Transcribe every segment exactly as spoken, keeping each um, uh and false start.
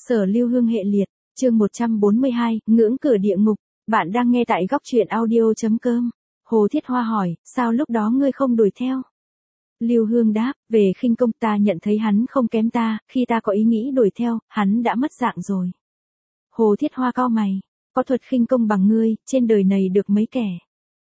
Sở Lưu Hương hệ liệt, chương một trăm bốn mươi hai, ngưỡng cửa địa ngục. Bạn đang nghe tại góc truyện audio.com. Hồ Thiết Hoa hỏi, sao lúc đó ngươi không đuổi theo? Lưu Hương đáp, về khinh công ta nhận thấy hắn không kém ta, khi ta có ý nghĩ đuổi theo, hắn đã mất dạng rồi. Hồ Thiết Hoa cau mày, có thuật khinh công bằng ngươi, trên đời này được mấy kẻ.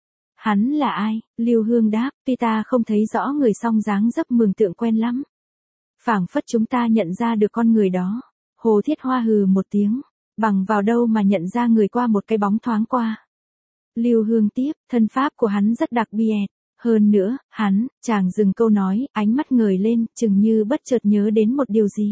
Hắn là ai? Lưu Hương đáp, tuy ta không thấy rõ người song dáng dấp mường tượng quen lắm. Phảng phất chúng ta nhận ra được con người đó. Hồ Thiết Hoa hừ một tiếng, bằng vào đâu mà nhận ra người qua một cái bóng thoáng qua. Lưu Hương tiếp, thân pháp của hắn rất đặc biệt. Hơn nữa, hắn, chàng dừng câu nói, ánh mắt ngời lên, chừng như bất chợt nhớ đến một điều gì.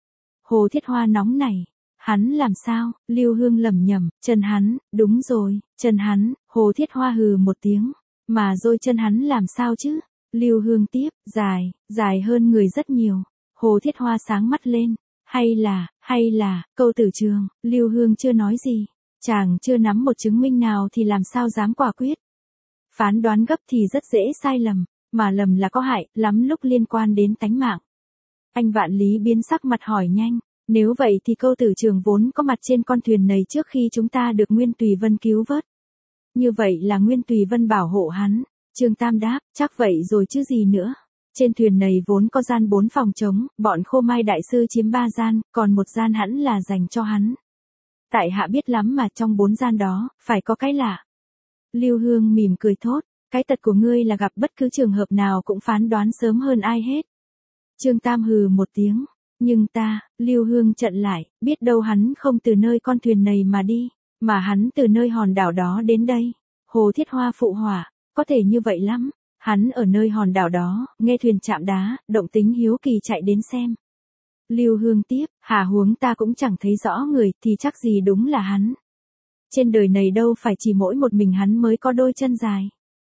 Hồ Thiết Hoa nóng nảy. Hắn làm sao? Lưu Hương lẩm nhẩm, chân hắn, đúng rồi, chân hắn. Hồ Thiết Hoa hừ một tiếng, mà rồi chân hắn làm sao chứ? Lưu Hương tiếp, dài, dài hơn người rất nhiều. Hồ Thiết Hoa sáng mắt lên, hay là, hay là, câu tử trường. Lưu Hương chưa nói gì, chàng chưa nắm một chứng minh nào thì làm sao dám quả quyết. Phán đoán gấp thì rất dễ sai lầm, mà lầm là có hại, lắm lúc liên quan đến tánh mạng. Anh Vạn Lý biến sắc mặt hỏi nhanh, nếu vậy thì câu tử trường vốn có mặt trên con thuyền này trước khi chúng ta được Nguyên Tùy Vân cứu vớt. Như vậy là Nguyên Tùy Vân bảo hộ hắn. Trương Tam đáp, chắc vậy rồi chứ gì nữa. Trên thuyền này vốn có gian bốn phòng trống, bọn Khô Mai đại sư chiếm ba gian, còn một gian hẳn là dành cho hắn. Tại hạ biết lắm mà trong bốn gian đó, phải có cái lạ. Lưu Hương mỉm cười thốt, cái tật của ngươi là gặp bất cứ trường hợp nào cũng phán đoán sớm hơn ai hết. Trương Tam hừ một tiếng, nhưng ta, Lưu Hương chặn lại, biết đâu hắn không từ nơi con thuyền này mà đi, mà hắn từ nơi hòn đảo đó đến đây. Hồ Thiết Hoa phụ hỏa, có thể như vậy lắm. Hắn ở nơi hòn đảo đó, nghe thuyền chạm đá, động tính hiếu kỳ chạy đến xem. Lưu Hương tiếp, hà huống ta cũng chẳng thấy rõ người, thì chắc gì đúng là hắn. Trên đời này đâu phải chỉ mỗi một mình hắn mới có đôi chân dài.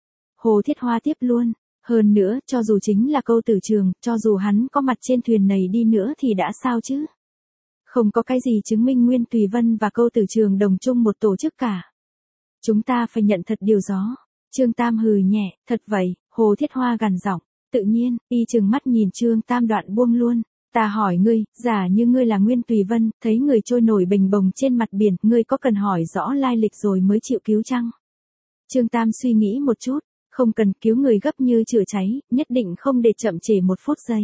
Hồ Thiết Hoa tiếp luôn, hơn nữa, cho dù chính là câu tử trường, cho dù hắn có mặt trên thuyền này đi nữa thì đã sao chứ? Không có cái gì chứng minh Nguyên Tùy Vân và câu tử trường đồng chung một tổ chức cả. Chúng ta phải nhận thật điều đó. Trương Tam hừ nhẹ, thật vậy. Hồ Thiết Hoa gằn giọng, tự nhiên, y trừng mắt nhìn Trương Tam đoạn buông luôn. Ta hỏi ngươi, giả như ngươi là Nguyên Tùy Vân, thấy người trôi nổi bình bồng trên mặt biển, ngươi có cần hỏi rõ lai lịch rồi mới chịu cứu chăng? Trương Tam suy nghĩ một chút, không cần, cứu người gấp như chữa cháy, nhất định không để chậm trễ một phút giây.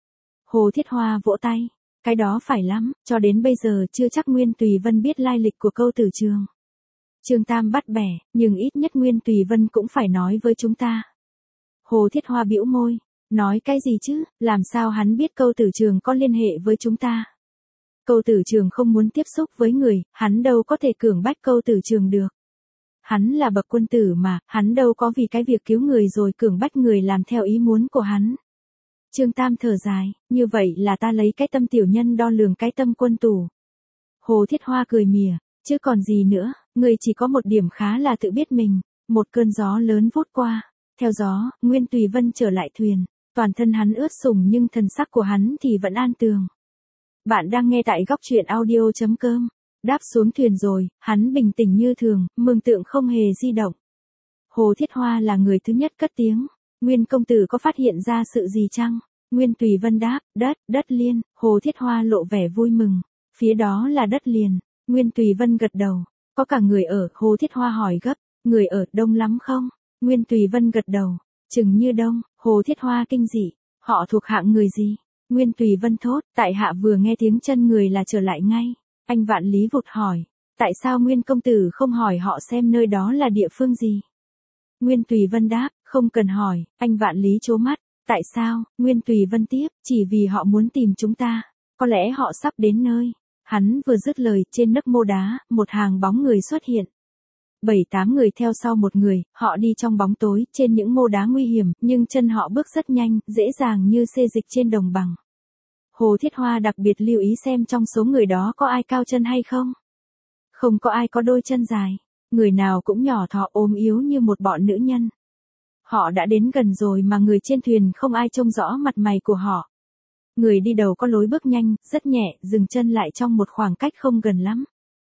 Hồ Thiết Hoa vỗ tay, cái đó phải lắm, cho đến bây giờ chưa chắc Nguyên Tùy Vân biết lai lịch của câu tử trường. Trương Tam bắt bẻ, nhưng ít nhất Nguyên Tùy Vân cũng phải nói với chúng ta. Hồ Thiết Hoa bĩu môi, nói cái gì chứ, làm sao hắn biết câu tử trường có liên hệ với chúng ta. Câu tử trường không muốn tiếp xúc với người, hắn đâu có thể cưỡng bách câu tử trường được. Hắn là bậc quân tử mà, hắn đâu có vì cái việc cứu người rồi cưỡng bách người làm theo ý muốn của hắn. Trương Tam thở dài, như vậy là ta lấy cái tâm tiểu nhân đo lường cái tâm quân tử. Hồ Thiết Hoa cười mỉa, chứ còn gì nữa, người chỉ có một điểm khá là tự biết mình. Một cơn gió lớn vút qua. Theo gió, Nguyên Tùy Vân trở lại thuyền, toàn thân hắn ướt sũng nhưng thần sắc của hắn thì vẫn an tường. Bạn đang nghe tại góc truyện audio.com. Đáp xuống thuyền rồi, hắn bình tĩnh như thường, mường tượng không hề di động. Hồ Thiết Hoa là người thứ nhất cất tiếng. Nguyên công tử có phát hiện ra sự gì chăng? Nguyên Tùy Vân đáp, đất, đất liền. Hồ Thiết Hoa lộ vẻ vui mừng. Phía đó là đất liền. Nguyên Tùy Vân gật đầu. Có cả người ở, Hồ Thiết Hoa hỏi gấp, người ở đông lắm không? Nguyên Tùy Vân gật đầu, chừng như đông. Hồ Thiết Hoa kinh dị, họ thuộc hạng người gì? Nguyên Tùy Vân thốt, tại hạ vừa nghe tiếng chân người là trở lại ngay. Anh Vạn Lý vụt hỏi, tại sao Nguyên công tử không hỏi họ xem nơi đó là địa phương gì? Nguyên Tùy Vân đáp, không cần hỏi. Anh Vạn Lý trố mắt, tại sao? Nguyên Tùy Vân tiếp, chỉ vì họ muốn tìm chúng ta, có lẽ họ sắp đến nơi. Hắn vừa dứt lời, trên nấc mô đá, một hàng bóng người xuất hiện. Bảy tám người theo sau một người, họ đi trong bóng tối, trên những mô đá nguy hiểm, nhưng chân họ bước rất nhanh, dễ dàng như xê dịch trên đồng bằng. Hồ Thiết Hoa đặc biệt lưu ý xem trong số người đó có ai cao chân hay không. Không có ai có đôi chân dài, người nào cũng nhỏ thọ ốm yếu như một bọn nữ nhân. Họ đã đến gần rồi mà người trên thuyền không ai trông rõ mặt mày của họ. Người đi đầu có lối bước nhanh, rất nhẹ, dừng chân lại trong một khoảng cách không gần lắm.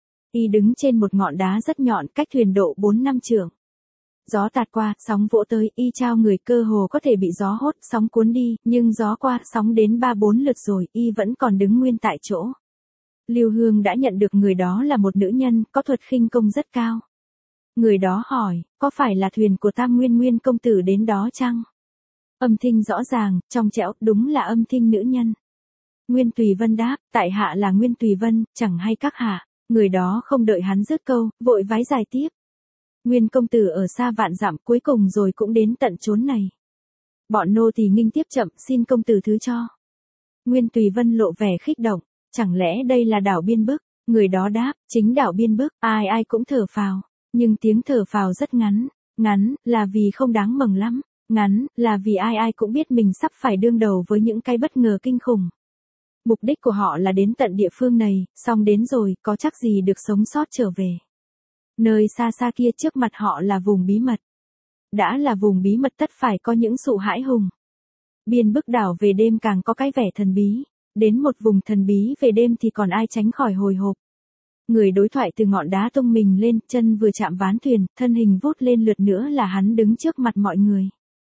Y đứng trên một ngọn đá rất nhọn cách thuyền độ bốn năm trượng. Gió tạt qua, sóng vỗ tới, y trao người cơ hồ có thể bị gió hốt, sóng cuốn đi, nhưng gió qua, sóng đến ba bốn lượt rồi, y vẫn còn đứng nguyên tại chỗ. Lưu Hương đã nhận được người đó là một nữ nhân, có thuật khinh công rất cao. Người đó hỏi, có phải là thuyền của Tam Nguyên Nguyên công tử đến đó chăng? Âm thanh rõ ràng, trong trẻo, đúng là âm thanh nữ nhân. Nguyên Tùy Vân đáp, tại hạ là Nguyên Tùy Vân, chẳng hay các hạ. Người đó không đợi hắn dứt câu, vội vái dài tiếp. Nguyên công tử ở xa vạn dặm, cuối cùng rồi cũng đến tận chốn này. Bọn nô tỳ nghinh tiếp chậm, xin công tử thứ cho. Nguyên Tùy Vân lộ vẻ khích động, chẳng lẽ đây là đảo Biên Bức? Người đó đáp, chính đảo Biên Bức, ai ai cũng thở phào, nhưng tiếng thở phào rất ngắn, ngắn là vì không đáng mừng lắm, ngắn là vì ai ai cũng biết mình sắp phải đương đầu với những cái bất ngờ kinh khủng. Mục đích của họ là đến tận địa phương này, xong đến rồi, có chắc gì được sống sót trở về. Nơi xa xa kia trước mặt họ là vùng bí mật. Đã là vùng bí mật tất phải có những sự hãi hùng. Biên Bức đảo về đêm càng có cái vẻ thần bí. Đến một vùng thần bí về đêm thì còn ai tránh khỏi hồi hộp. Người đối thoại từ ngọn đá tung mình lên, chân vừa chạm ván thuyền, thân hình vút lên lượt nữa là hắn đứng trước mặt mọi người.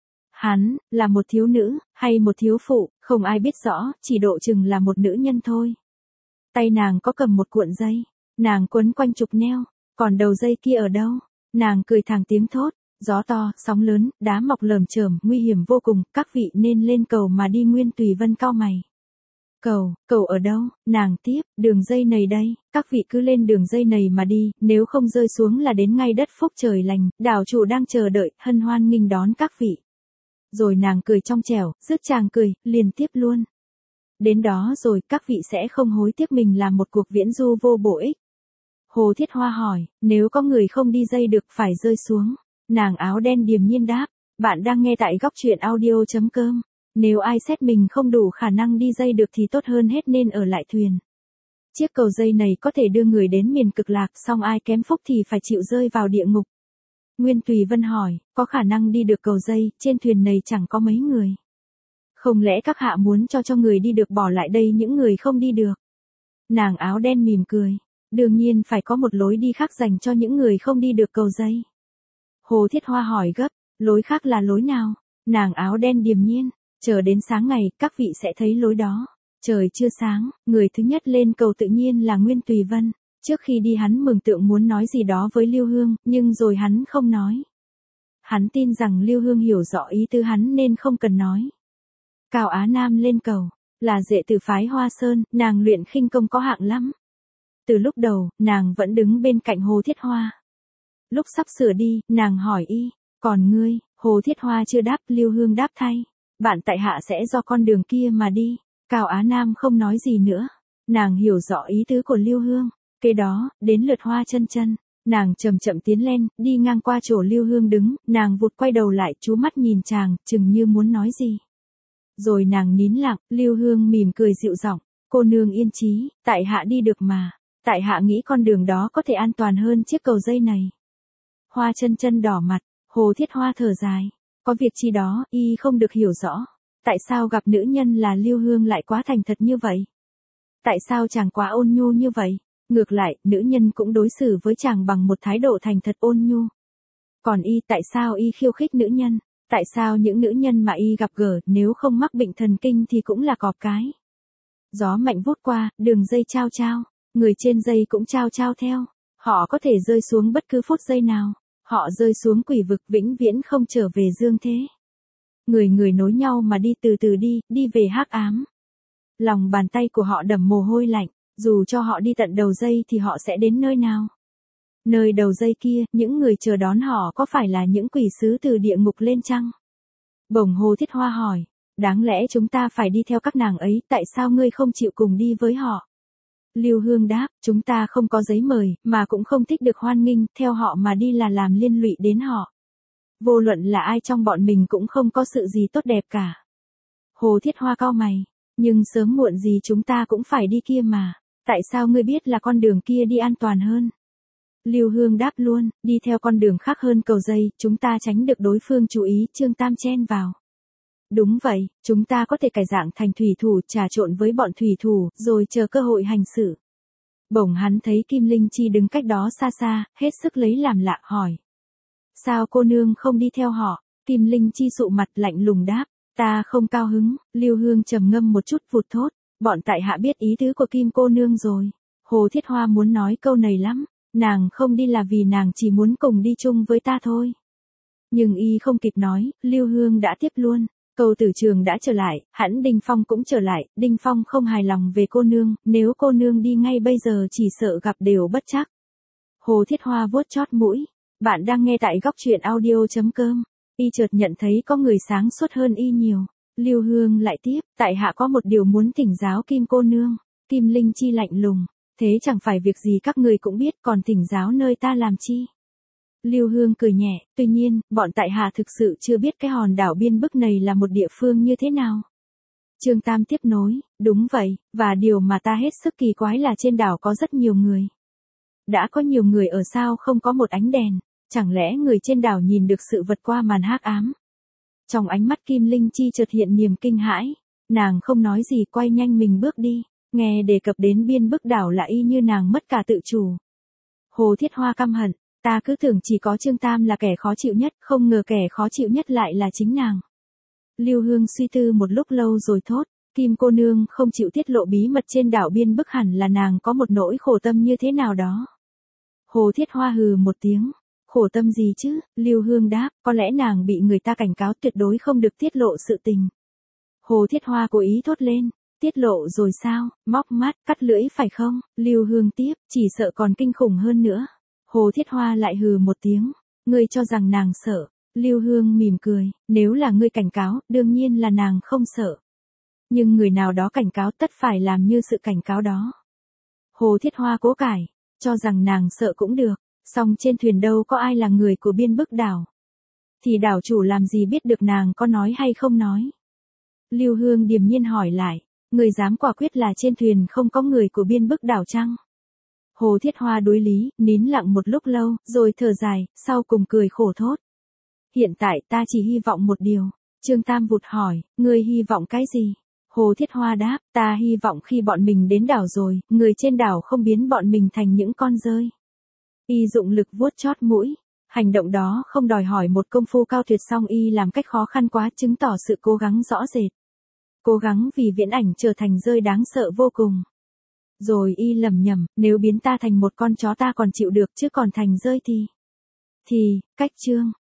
Hắn, là một thiếu nữ, hay một thiếu phụ, không ai biết rõ, chỉ độ chừng là một nữ nhân thôi. Tay nàng có cầm một cuộn dây, nàng quấn quanh trục neo, còn đầu dây kia ở đâu? Nàng cười thẳng tiếng thốt, gió to, sóng lớn, đá mọc lởm chởm, nguy hiểm vô cùng, các vị nên lên cầu mà đi. Nguyên Tùy Vân cau mày. Cầu, cầu ở đâu? Nàng tiếp, đường dây này đây, các vị cứ lên đường dây này mà đi, nếu không rơi xuống là đến ngay đất phúc trời lành, đảo chủ đang chờ đợi, hân hoan nghênh đón các vị. Rồi nàng cười trong trẻo, rước chàng cười, liền tiếp luôn. Đến đó rồi, các vị sẽ không hối tiếc mình làm một cuộc viễn du vô bổ ích. Hồ Thiết Hoa hỏi, nếu có người không đi dây được phải rơi xuống. Nàng áo đen điềm nhiên đáp, bạn đang nghe tại góc truyện audio chấm com. Nếu ai xét mình không đủ khả năng đi dây được thì tốt hơn hết nên ở lại thuyền. Chiếc cầu dây này có thể đưa người đến miền cực lạc, song ai kém phúc thì phải chịu rơi vào địa ngục. Nguyên Tùy Vân hỏi, có khả năng đi được cầu dây, trên thuyền này chẳng có mấy người. Không lẽ các hạ muốn cho cho người đi được bỏ lại đây những người không đi được? Nàng áo đen mỉm cười, đương nhiên phải có một lối đi khác dành cho những người không đi được cầu dây. Hồ Thiết Hoa hỏi gấp, lối khác là lối nào? Nàng áo đen điềm nhiên, chờ đến sáng ngày, các vị sẽ thấy lối đó. Trời chưa sáng, người thứ nhất lên cầu tự nhiên là Nguyên Tùy Vân. Trước khi đi hắn mường tượng muốn nói gì đó với Lưu Hương, nhưng rồi hắn không nói. Hắn tin rằng Lưu Hương hiểu rõ ý tứ hắn nên không cần nói. Cao Á Nam lên cầu, là đệ tử phái Hoa Sơn, nàng luyện khinh công có hạng lắm. Từ lúc đầu, nàng vẫn đứng bên cạnh Hồ Thiết Hoa. Lúc sắp sửa đi, nàng hỏi y, còn ngươi? Hồ Thiết Hoa chưa đáp, Lưu Hương đáp thay. Bạn tại hạ sẽ do con đường kia mà đi. Cao Á Nam không nói gì nữa. Nàng hiểu rõ ý tứ của Lưu Hương. Kế đó, đến lượt Hoa Chân Chân. Nàng chậm chậm tiến lên, đi ngang qua chỗ Lưu Hương đứng, nàng vụt quay đầu lại, chú mắt nhìn chàng, chừng như muốn nói gì. Rồi nàng nín lặng, Lưu Hương mỉm cười dịu giọng, cô nương yên chí, tại hạ đi được mà. Tại hạ nghĩ con đường đó có thể an toàn hơn chiếc cầu dây này. Hoa Chân Chân đỏ mặt, Hồ Thiết Hoa thở dài. Có việc chi đó, y không được hiểu rõ. Tại sao gặp nữ nhân là Lưu Hương lại quá thành thật như vậy? Tại sao chàng quá ôn nhu như vậy? Ngược lại, nữ nhân cũng đối xử với chàng bằng một thái độ thành thật ôn nhu. Còn y, tại sao y khiêu khích nữ nhân? Tại sao những nữ nhân mà y gặp gỡ, nếu không mắc bệnh thần kinh thì cũng là cọp cái? Gió mạnh vút qua, đường dây trao trao, người trên dây cũng trao trao theo. Họ có thể rơi xuống bất cứ phút giây nào. Họ rơi xuống quỷ vực vĩnh viễn không trở về dương thế. Người người nối nhau mà đi từ từ đi, đi về hắc ám. Lòng bàn tay của họ đẫm mồ hôi lạnh, dù cho họ đi tận đầu dây thì họ sẽ đến nơi nào? Nơi đầu dây kia, những người chờ đón họ có phải là những quỷ sứ từ địa ngục lên chăng? Bỗng Hồ Thiết Hoa hỏi, đáng lẽ chúng ta phải đi theo các nàng ấy, tại sao ngươi không chịu cùng đi với họ? Lưu Hương đáp, chúng ta không có giấy mời, mà cũng không thích được hoan nghênh, theo họ mà đi là làm liên lụy đến họ. Vô luận là ai trong bọn mình cũng không có sự gì tốt đẹp cả. Hồ Thiết Hoa cau mày, nhưng sớm muộn gì chúng ta cũng phải đi kia mà, tại sao ngươi biết là con đường kia đi an toàn hơn? Lưu Hương đáp luôn, đi theo con đường khác hơn cầu dây, chúng ta tránh được đối phương chú ý, Trương Tam chen vào. Đúng vậy, chúng ta có thể cải dạng thành thủy thủ, trà trộn với bọn thủy thủ, rồi chờ cơ hội hành xử. Bỗng hắn thấy Kim Linh Chi đứng cách đó xa xa, hết sức lấy làm lạ, hỏi. Sao cô nương không đi theo họ? Kim Linh Chi sụ mặt lạnh lùng đáp, ta không cao hứng. Lưu Hương trầm ngâm một chút vụt thốt, bọn tại hạ biết ý tứ của Kim cô nương rồi. Hồ Thiết Hoa muốn nói câu này lắm, nàng không đi là vì nàng chỉ muốn cùng đi chung với ta thôi. Nhưng y không kịp nói, Lưu Hương đã tiếp luôn. Cầu Tử Trường đã trở lại, hẳn Đinh Phong cũng trở lại, Đinh Phong không hài lòng về cô nương, nếu cô nương đi ngay bây giờ chỉ sợ gặp điều bất trắc. Hồ Thiết Hoa vuốt chót mũi, bạn đang nghe tại góc truyện audio.com, y chợt nhận thấy có người sáng suốt hơn y nhiều. Lưu Hương lại tiếp, tại hạ có một điều muốn thỉnh giáo Kim cô nương. Kim Linh Chi lạnh lùng, thế chẳng phải việc gì các người cũng biết, còn thỉnh giáo nơi ta làm chi. Lưu Hương cười nhẹ, tuy nhiên, bọn tại hạ thực sự chưa biết cái hòn đảo biên bức này là một địa phương như thế nào. Trương Tam tiếp nối, đúng vậy, và điều mà ta hết sức kỳ quái là trên đảo có rất nhiều người. Đã có nhiều người ở sao không có một ánh đèn, chẳng lẽ người trên đảo nhìn được sự vật qua màn hắc ám. Trong ánh mắt Kim Linh Chi chợt hiện niềm kinh hãi, nàng không nói gì quay nhanh mình bước đi, nghe đề cập đến biên bức đảo là y như nàng mất cả tự chủ. Hồ Thiết Hoa căm hận, ta cứ tưởng chỉ có Trương Tam là kẻ khó chịu nhất, không ngờ kẻ khó chịu nhất lại là chính nàng. Lưu Hương suy tư một lúc lâu rồi thốt, Kim cô nương không chịu tiết lộ bí mật trên đảo biên bức hẳn là nàng có một nỗi khổ tâm như thế nào đó. Hồ Thiết Hoa hừ một tiếng, khổ tâm gì chứ, Lưu Hương đáp, có lẽ nàng bị người ta cảnh cáo tuyệt đối không được tiết lộ sự tình. Hồ Thiết Hoa cố ý thốt lên, tiết lộ rồi sao, móc mắt, cắt lưỡi phải không, Lưu Hương tiếp, chỉ sợ còn kinh khủng hơn nữa. Hồ Thiết Hoa lại hừ một tiếng, ngươi cho rằng nàng sợ, Lưu Hương mỉm cười, nếu là ngươi cảnh cáo, đương nhiên là nàng không sợ. Nhưng người nào đó cảnh cáo tất phải làm như sự cảnh cáo đó. Hồ Thiết Hoa cố cãi, cho rằng nàng sợ cũng được, song trên thuyền đâu có ai là người của biên bức đảo. Thì đảo chủ làm gì biết được nàng có nói hay không nói. Lưu Hương điềm nhiên hỏi lại, người dám quả quyết là trên thuyền không có người của biên bức đảo chăng? Hồ Thiết Hoa đối lý, nín lặng một lúc lâu, rồi thở dài, sau cùng cười khổ thốt. Hiện tại ta chỉ hy vọng một điều. Trương Tam vụt hỏi, ngươi hy vọng cái gì? Hồ Thiết Hoa đáp, ta hy vọng khi bọn mình đến đảo rồi, người trên đảo không biến bọn mình thành những con rơi. Y dụng lực vuốt chót mũi. Hành động đó không đòi hỏi một công phu cao tuyệt, song y làm cách khó khăn quá, chứng tỏ sự cố gắng rõ rệt. Cố gắng vì viễn ảnh trở thành rơi đáng sợ vô cùng. Rồi y lẩm nhẩm, nếu biến ta thành một con chó ta còn chịu được, chứ còn thành rơi thì... Thì, cách chương.